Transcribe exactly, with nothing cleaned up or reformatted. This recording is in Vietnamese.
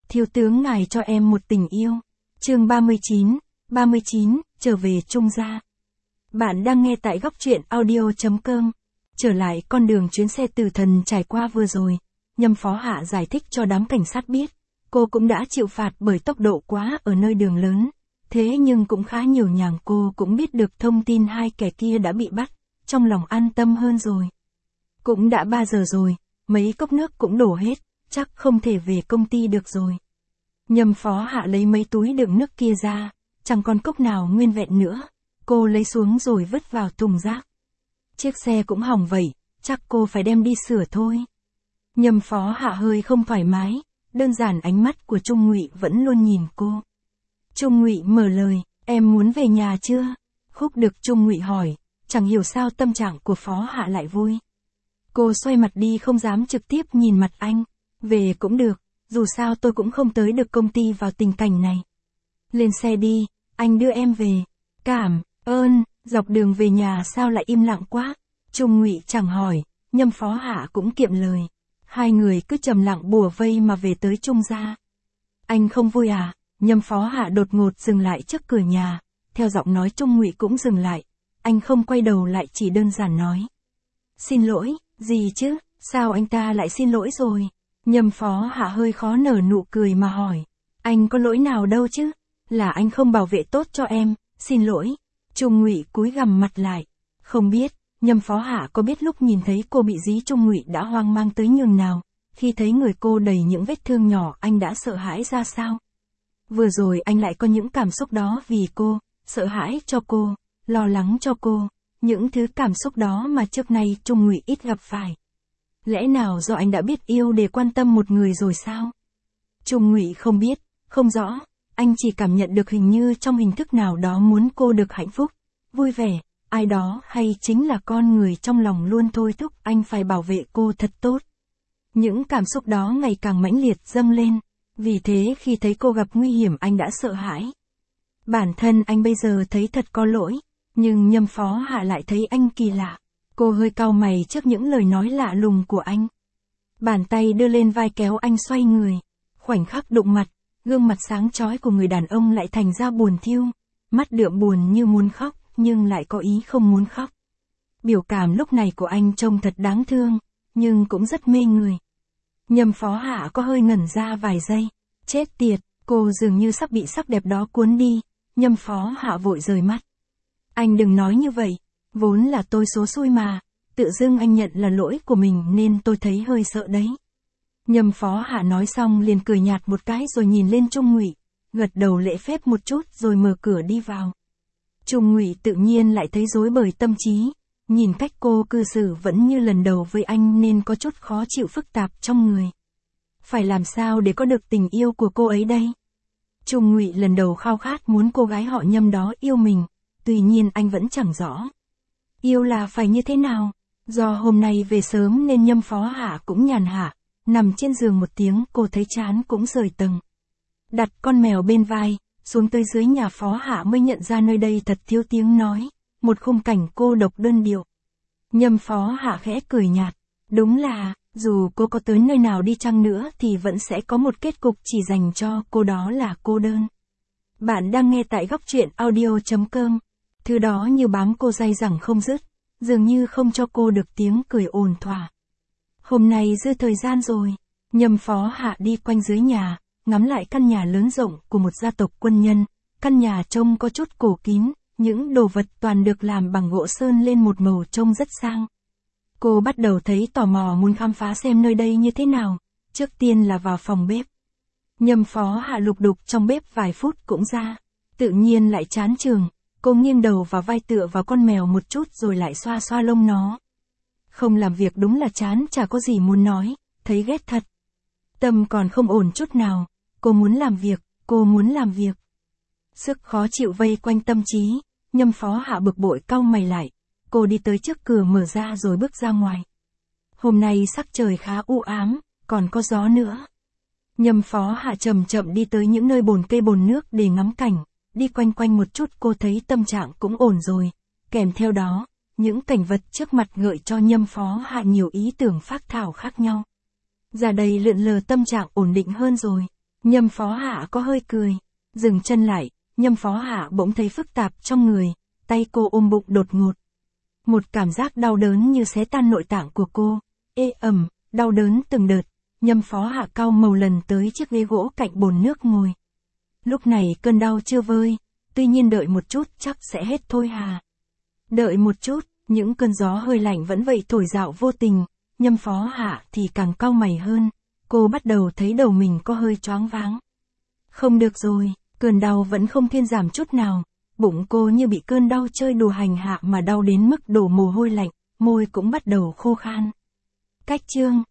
Thiếu tướng ngài cho em một tình yêu. Chương ba mươi chín, ba mươi chín, trở về Trung gia. Bạn đang nghe tại góc truyện audio chấm com. Trở lại con đường chuyến xe tử thần trải qua vừa rồi, Nhâm Phó Hạ giải thích cho đám cảnh sát biết, cô cũng đã chịu phạt bởi tốc độ quá ở nơi đường lớn. Thế nhưng cũng khá nhiều nhàng cô cũng biết được thông tin hai kẻ kia đã bị bắt, trong lòng an tâm hơn rồi. Cũng đã ba giờ rồi, mấy cốc nước cũng đổ hết, chắc không thể về công ty được rồi. Nhâm Phó Hạ lấy mấy túi đựng nước kia ra, chẳng còn cốc nào nguyên vẹn nữa, cô lấy xuống rồi vứt vào thùng rác. Chiếc xe cũng hỏng vậy, chắc cô phải đem đi sửa thôi. Nhâm Phó Hạ hơi không thoải mái, đơn giản ánh mắt của Trung Ngụy vẫn luôn nhìn cô. Trung Ngụy mở lời, em muốn về nhà chưa? Khúc được Trung Ngụy hỏi, chẳng hiểu sao tâm trạng của Phó Hạ lại vui. Cô xoay mặt đi không dám trực tiếp nhìn mặt anh, về cũng được, dù sao tôi cũng không tới được công ty vào tình cảnh này. Lên xe đi, anh đưa em về. Cảm ơn, dọc đường về nhà sao lại im lặng quá? Trung Ngụy chẳng hỏi, Nhâm Phó Hạ cũng kiệm lời. Hai người cứ trầm lặng bùa vây mà về tới Trung gia. Anh không vui à? Nhâm Phó Hạ đột ngột dừng lại trước cửa nhà, theo giọng nói Trung Ngụy cũng dừng lại. Anh không quay đầu lại chỉ đơn giản nói. Xin lỗi, gì chứ, sao anh ta lại xin lỗi rồi? Nhâm Phó Hạ hơi khó nở nụ cười mà hỏi. Anh có lỗi nào đâu chứ, là anh không bảo vệ tốt cho em, xin lỗi. Trung Ngụy cúi gằm mặt lại. Không biết, Nhâm Phó Hạ có biết lúc nhìn thấy cô bị dí Trung Ngụy đã hoang mang tới nhường nào, khi thấy người cô đầy những vết thương nhỏ anh đã sợ hãi ra sao? Vừa rồi anh lại có những cảm xúc đó vì cô, sợ hãi cho cô, lo lắng cho cô, những thứ cảm xúc đó mà trước nay Trung Ngụy ít gặp phải. Lẽ nào do anh đã biết yêu để quan tâm một người rồi sao? Trung Ngụy không biết, không rõ, anh chỉ cảm nhận được hình như trong hình thức nào đó muốn cô được hạnh phúc, vui vẻ, ai đó hay chính là con người trong lòng luôn thôi thúc anh phải bảo vệ cô thật tốt. Những cảm xúc đó ngày càng mãnh liệt dâng lên, vì thế khi thấy cô gặp nguy hiểm anh đã sợ hãi. Bản thân anh bây giờ thấy thật có lỗi, nhưng Nhâm Phó Hạ lại thấy anh kỳ lạ. Cô hơi cau mày trước những lời nói lạ lùng của anh. Bàn tay đưa lên vai kéo anh xoay người. Khoảnh khắc đụng mặt, gương mặt sáng chói của người đàn ông lại thành ra buồn thiêu. Mắt đượm buồn như muốn khóc, nhưng lại có ý không muốn khóc. Biểu cảm lúc này của anh trông thật đáng thương, nhưng cũng rất mê người. Nhâm Phó Hạ có hơi ngẩn ra vài giây. Chết tiệt, cô dường như sắp bị sắc đẹp đó cuốn đi. Nhâm Phó Hạ vội rời mắt. Anh đừng nói như vậy, vốn là tôi số xui mà, tự dưng anh nhận là lỗi của mình nên tôi thấy hơi sợ đấy. Nhâm Phó Hạ nói xong liền cười nhạt một cái rồi nhìn lên Trung Ngụy, gật đầu lễ phép một chút rồi mở cửa đi vào. Trung Ngụy tự nhiên lại thấy rối bời tâm trí, nhìn cách cô cư xử vẫn như lần đầu với anh nên có chút khó chịu phức tạp trong người. Phải làm sao để có được tình yêu của cô ấy đây? Trung Ngụy lần đầu khao khát muốn cô gái họ Nhâm đó yêu mình, tuy nhiên anh vẫn chẳng rõ. Yêu là phải như thế nào? Do hôm nay về sớm nên Nhâm Phó Hạ cũng nhàn hạ, nằm trên giường một tiếng cô thấy chán cũng rời tầng. Đặt con mèo bên vai, xuống tới dưới nhà Phó Hạ mới nhận ra nơi đây thật thiếu tiếng nói, một khung cảnh cô độc đơn điệu. Nhâm Phó Hạ khẽ cười nhạt, đúng là, dù cô có tới nơi nào đi chăng nữa thì vẫn sẽ có một kết cục chỉ dành cho cô, đó là cô đơn. Bạn đang nghe tại góc truyện audio chấm com. Thứ đó như bám cô dai dẳng không dứt, dường như không cho cô được tiếng cười ồn thỏa. Hôm nay dư thời gian rồi, Nhâm Phó Hạ đi quanh dưới nhà, ngắm lại căn nhà lớn rộng của một gia tộc quân nhân. Căn nhà trông có chút cổ kín, những đồ vật toàn được làm bằng gỗ sơn lên một màu trông rất sang. Cô bắt đầu thấy tò mò muốn khám phá xem nơi đây như thế nào, trước tiên là vào phòng bếp. Nhâm Phó Hạ lục đục trong bếp vài phút cũng ra, tự nhiên lại chán chường. Cô nghiêng đầu vào vai tựa vào con mèo một chút rồi lại xoa xoa lông nó. Không làm việc đúng là chán, chả có gì muốn nói, thấy ghét thật. Tâm còn không ổn chút nào, cô muốn làm việc, cô muốn làm việc. Sức khó chịu vây quanh tâm trí, Nhâm Phó Hạ bực bội cau mày lại. Cô đi tới trước cửa mở ra rồi bước ra ngoài. Hôm nay sắc trời khá u ám, còn có gió nữa. Nhâm Phó Hạ chậm chậm đi tới những nơi bồn cây bồn nước để ngắm cảnh. Đi quanh quanh một chút cô thấy tâm trạng cũng ổn rồi, kèm theo đó, những cảnh vật trước mặt gợi cho Nhâm Phó Hạ nhiều ý tưởng phác thảo khác nhau. Ra đây lượn lờ tâm trạng ổn định hơn rồi. Nhâm Phó Hạ có hơi cười. Dừng chân lại, Nhâm Phó Hạ bỗng thấy phức tạp trong người, tay cô ôm bụng đột ngột. Một cảm giác đau đớn như xé tan nội tạng của cô. Ê ẩm, đau đớn từng đợt. Nhâm Phó Hạ cau màu lần tới chiếc ghế gỗ cạnh bồn nước ngồi. Lúc này cơn đau chưa vơi, tuy nhiên đợi một chút chắc sẽ hết thôi hà. Đợi một chút, những cơn gió hơi lạnh vẫn vậy thổi dạo vô tình, Nhâm Phó Hạ thì càng cau mày hơn, cô bắt đầu thấy đầu mình có hơi choáng váng. Không được rồi, cơn đau vẫn không thuyên giảm chút nào, bụng cô như bị cơn đau chơi đùa hành hạ mà đau đến mức đổ mồ hôi lạnh, môi cũng bắt đầu khô khan. Cách chương